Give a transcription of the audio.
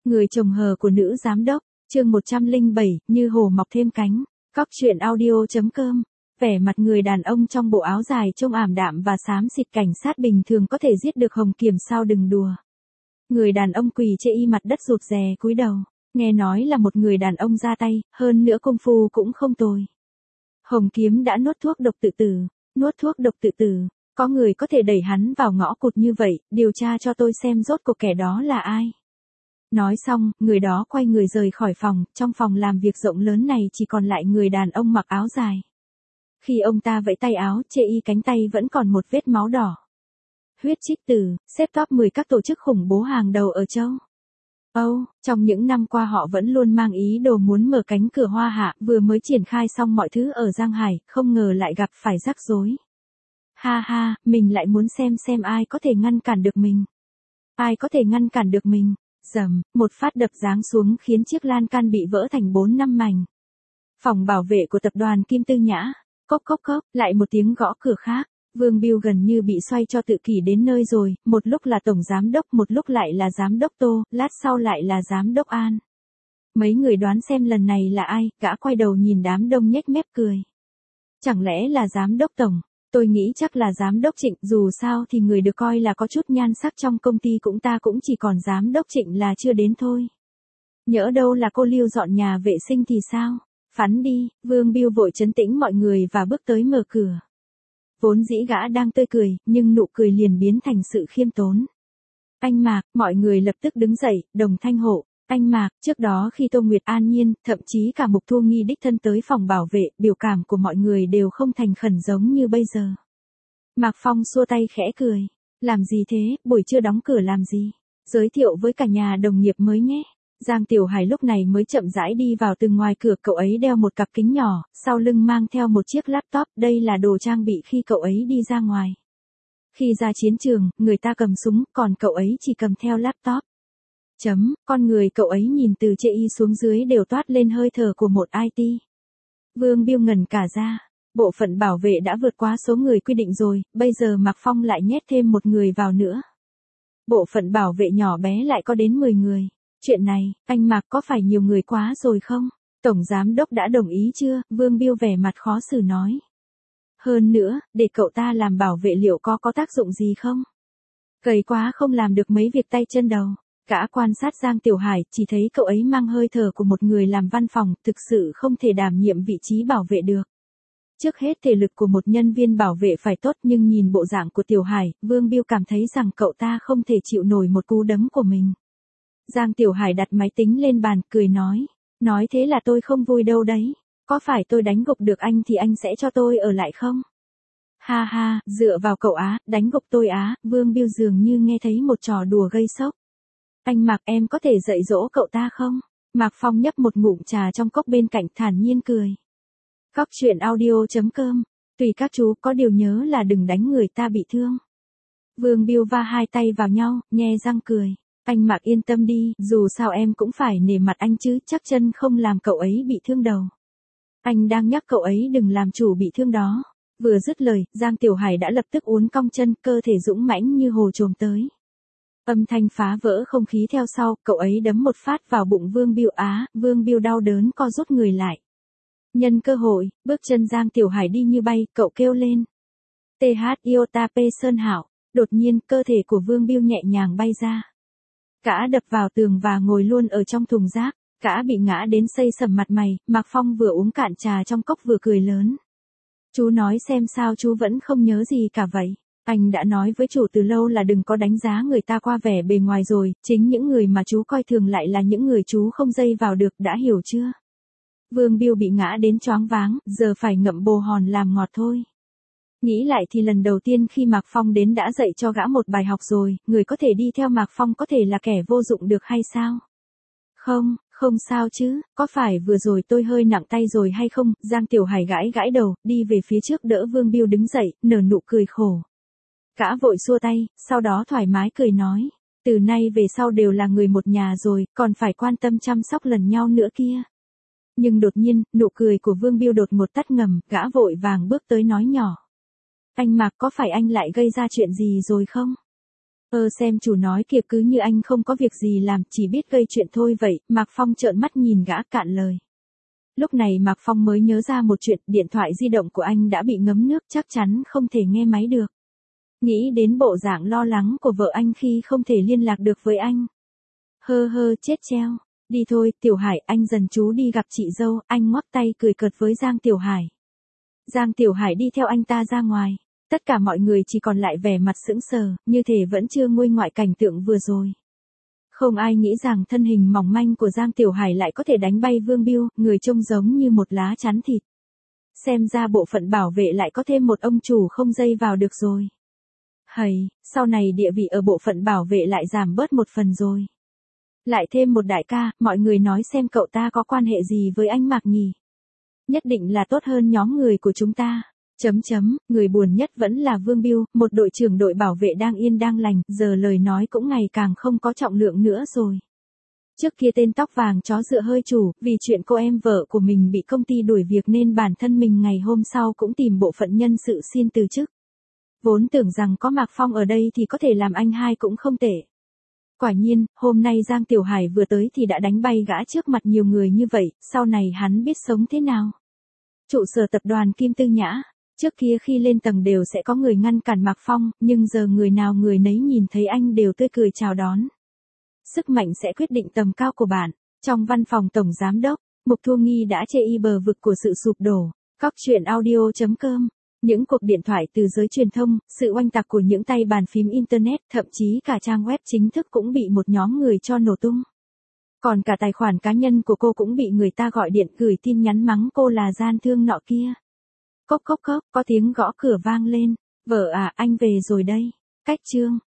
Người chồng hờ của nữ giám đốc, chương 107, như hồ mọc thêm cánh. Cóc truyện audio.com. Vẻ mặt người đàn ông trong bộ áo dài trông ảm đạm và xám xịt, cảnh sát bình thường có thể giết được Hồng Kiểm sao, đừng đùa. Người đàn ông quỳ chê y mặt đất rụt rè cúi đầu, nghe nói là một người đàn ông ra tay, hơn nữa công phu cũng không tồi. Hồng Kiếm đã nuốt thuốc độc tự tử, nuốt thuốc độc tự tử, có người có thể đẩy hắn vào ngõ cụt như vậy, điều tra cho tôi xem rốt cuộc kẻ đó là ai. Nói xong, người đó quay người rời khỏi phòng, trong phòng làm việc rộng lớn này chỉ còn lại người đàn ông mặc áo dài. Khi ông ta vẫy tay áo, chê y cánh tay vẫn còn một vết máu đỏ. Huyết trích tử, xếp top 10 các tổ chức khủng bố hàng đầu ở châu Âu, trong những năm qua họ vẫn luôn mang ý đồ muốn mở cánh cửa Hoa Hạ, vừa mới triển khai xong mọi thứ ở Giang Hải, không ngờ lại gặp phải rắc rối. Ha ha, mình lại muốn xem ai có thể ngăn cản được mình. Ai có thể ngăn cản được mình. Rầm, một phát đập giáng xuống khiến chiếc lan can bị vỡ thành 4-5 mảnh. Phòng bảo vệ của tập đoàn Kim Tư Nhã, cốc cốc cốc, lại một tiếng gõ cửa khác. Vương Biêu gần như bị xoay cho tự kỷ đến nơi rồi, một lúc là tổng giám đốc, một lúc lại là giám đốc Tô, lát sau lại là giám đốc An. Mấy người đoán xem lần này là ai, gã quay đầu nhìn đám đông nhếch mép cười. Chẳng lẽ là giám đốc tổng? Tôi nghĩ chắc là giám đốc Trịnh, dù sao thì người được coi là có chút nhan sắc trong công ty ta cũng chỉ còn giám đốc Trịnh là chưa đến thôi. Nhỡ đâu là cô Lưu dọn nhà vệ sinh thì sao? Phắn đi, Vương Biêu vội trấn tĩnh mọi người và bước tới mở cửa. Vốn dĩ gã đang tươi cười, nhưng nụ cười liền biến thành sự khiêm tốn. Anh Mạc, mọi người lập tức đứng dậy, đồng thanh hộ. Anh Mạc, trước đó khi Tô Nguyệt An Nhiên, thậm chí cả Mục Thu Nghi đích thân tới phòng bảo vệ, biểu cảm của mọi người đều không thành khẩn giống như bây giờ. Mạc Phong xua tay khẽ cười. Làm gì thế, buổi trưa đóng cửa làm gì? Giới thiệu với cả nhà đồng nghiệp mới nhé. Giang Tiểu Hải lúc này mới chậm rãi đi vào từ ngoài cửa, cậu ấy đeo một cặp kính nhỏ, sau lưng mang theo một chiếc laptop, đây là đồ trang bị khi cậu ấy đi ra ngoài. Khi ra chiến trường, người ta cầm súng, còn cậu ấy chỉ cầm theo laptop. Con người cậu ấy nhìn từ chê y xuống dưới đều toát lên hơi thở của một IT. Vương Biêu ngẩn cả ra, bộ phận bảo vệ đã vượt quá số người quy định rồi, bây giờ Mạc Phong lại nhét thêm một người vào nữa. Bộ phận bảo vệ nhỏ bé lại có đến 10 người. Chuyện này, anh Mạc có phải nhiều người quá rồi không? Tổng giám đốc đã đồng ý chưa? Vương Biêu vẻ mặt khó xử nói. Hơn nữa, để cậu ta làm bảo vệ liệu có tác dụng gì không? Gầy quá không làm được mấy việc tay chân đầu. Gã quan sát Giang Tiểu Hải, chỉ thấy cậu ấy mang hơi thở của một người làm văn phòng, thực sự không thể đảm nhiệm vị trí bảo vệ được. Trước hết thể lực của một nhân viên bảo vệ phải tốt, nhưng nhìn bộ dạng của Tiểu Hải, Vương Biêu cảm thấy rằng cậu ta không thể chịu nổi một cú đấm của mình. Giang Tiểu Hải đặt máy tính lên bàn, cười nói. Nói thế là tôi không vui đâu đấy. Có phải tôi đánh gục được anh thì anh sẽ cho tôi ở lại không? Ha ha, dựa vào cậu á, đánh gục tôi á, Vương Biêu dường như nghe thấy một trò đùa gây sốc. Anh Mạc, em có thể dạy dỗ cậu ta không? Mạc Phong nhấp một ngụm trà trong cốc bên cạnh, thản nhiên cười. Cóc truyện audio.com. Tùy các chú, có điều nhớ là đừng đánh người ta bị thương. Vương Biêu va hai tay vào nhau, nhe răng cười. Anh Mạc yên tâm đi, dù sao em cũng phải nể mặt anh chứ, chắc chân không làm cậu ấy bị thương đầu. Anh đang nhắc cậu ấy đừng làm chủ bị thương đó. Vừa dứt lời, Giang Tiểu Hải đã lập tức uốn cong chân, cơ thể dũng mãnh như hồ trồm tới. Âm thanh phá vỡ không khí theo sau, cậu ấy đấm một phát vào bụng Vương Biêu á, Vương Biêu đau đớn co rút người lại. Nhân cơ hội, bước chân Giang Tiểu Hải đi như bay, cậu kêu lên. TH Iota P Sơn Hảo, đột nhiên cơ thể của Vương Biêu nhẹ nhàng bay ra. Gã đập vào tường và ngồi luôn ở trong thùng rác, gã bị ngã đến xây sẩm mặt mày, Mạc Phong vừa uống cạn trà trong cốc vừa cười lớn. Chú nói xem sao chú vẫn không nhớ gì cả vậy. Anh đã nói với chủ từ lâu là đừng có đánh giá người ta qua vẻ bề ngoài rồi, chính những người mà chú coi thường lại là những người chú không dây vào được, đã hiểu chưa? Vương Biêu bị ngã đến choáng váng, giờ phải ngậm bồ hòn làm ngọt thôi. Nghĩ lại thì lần đầu tiên khi Mạc Phong đến đã dạy cho gã một bài học rồi, người có thể đi theo Mạc Phong có thể là kẻ vô dụng được hay sao? Không sao chứ, có phải vừa rồi tôi hơi nặng tay rồi hay không? Giang Tiểu Hải gãi đầu, đi về phía trước đỡ Vương Biêu đứng dậy, nở nụ cười khổ. Gã vội xua tay, sau đó thoải mái cười nói. Từ nay về sau đều là người một nhà rồi, còn phải quan tâm chăm sóc lần nhau nữa kia. Nhưng đột nhiên, nụ cười của Vương Biêu đột ngột tắt ngầm, gã vội vàng bước tới nói nhỏ. Anh Mạc, có phải anh lại gây ra chuyện gì rồi không? Xem chủ nói kìa, cứ như anh không có việc gì làm, chỉ biết gây chuyện thôi vậy. Mạc Phong trợn mắt nhìn gã cạn lời. Lúc này Mạc Phong mới nhớ ra một chuyện, điện thoại di động của anh đã bị ngấm nước, chắc chắn không thể nghe máy được. Nghĩ đến bộ dạng lo lắng của vợ anh khi không thể liên lạc được với anh. Chết treo. Đi thôi, Tiểu Hải, anh dần chú đi gặp chị dâu. Anh ngoắc tay cười cợt với Giang Tiểu Hải. Giang Tiểu Hải đi theo anh ta ra ngoài. Tất cả mọi người chỉ còn lại vẻ mặt sững sờ, như thể vẫn chưa nguôi ngoại cảnh tượng vừa rồi. Không ai nghĩ rằng thân hình mỏng manh của Giang Tiểu Hải lại có thể đánh bay Vương Biêu, người trông giống như một lá chắn thịt. Xem ra bộ phận bảo vệ lại có thêm một ông chủ không dây vào được rồi. Sau này địa vị ở bộ phận bảo vệ lại giảm bớt một phần rồi. Lại thêm một đại ca, mọi người nói xem cậu ta có quan hệ gì với anh Mạc nhỉ? Nhất định là tốt hơn nhóm người của chúng ta. Người buồn nhất vẫn là Vương Biêu, một đội trưởng đội bảo vệ đang yên đang lành, giờ lời nói cũng ngày càng không có trọng lượng nữa rồi. Trước kia tên tóc vàng chó dựa hơi chủ, vì chuyện cô em vợ của mình bị công ty đuổi việc nên bản thân mình ngày hôm sau cũng tìm bộ phận nhân sự xin từ chức. Vốn tưởng rằng có Mạc Phong ở đây thì có thể làm anh hai cũng không tệ. Quả nhiên, hôm nay Giang Tiểu Hải vừa tới thì đã đánh bay gã trước mặt nhiều người như vậy, sau này hắn biết sống thế nào. Trụ sở tập đoàn Kim Tư Nhã. Trước kia khi lên tầng đều sẽ có người ngăn cản Mạc Phong, nhưng giờ người nào người nấy nhìn thấy anh đều tươi cười chào đón. Sức mạnh sẽ quyết định tầm cao của bạn. Trong văn phòng tổng giám đốc, Mục Thu Nghi đã chê y bờ vực của sự sụp đổ. Cóc truyện audio.com. Những cuộc điện thoại từ giới truyền thông, sự oanh tạc của những tay bàn phím internet, thậm chí cả trang web chính thức cũng bị một nhóm người cho nổ tung. Còn cả tài khoản cá nhân của cô cũng bị người ta gọi điện gửi tin nhắn mắng cô là gian thương nọ kia. Cốc, có tiếng gõ cửa vang lên. Vợ à, anh về rồi đây. Cách chương.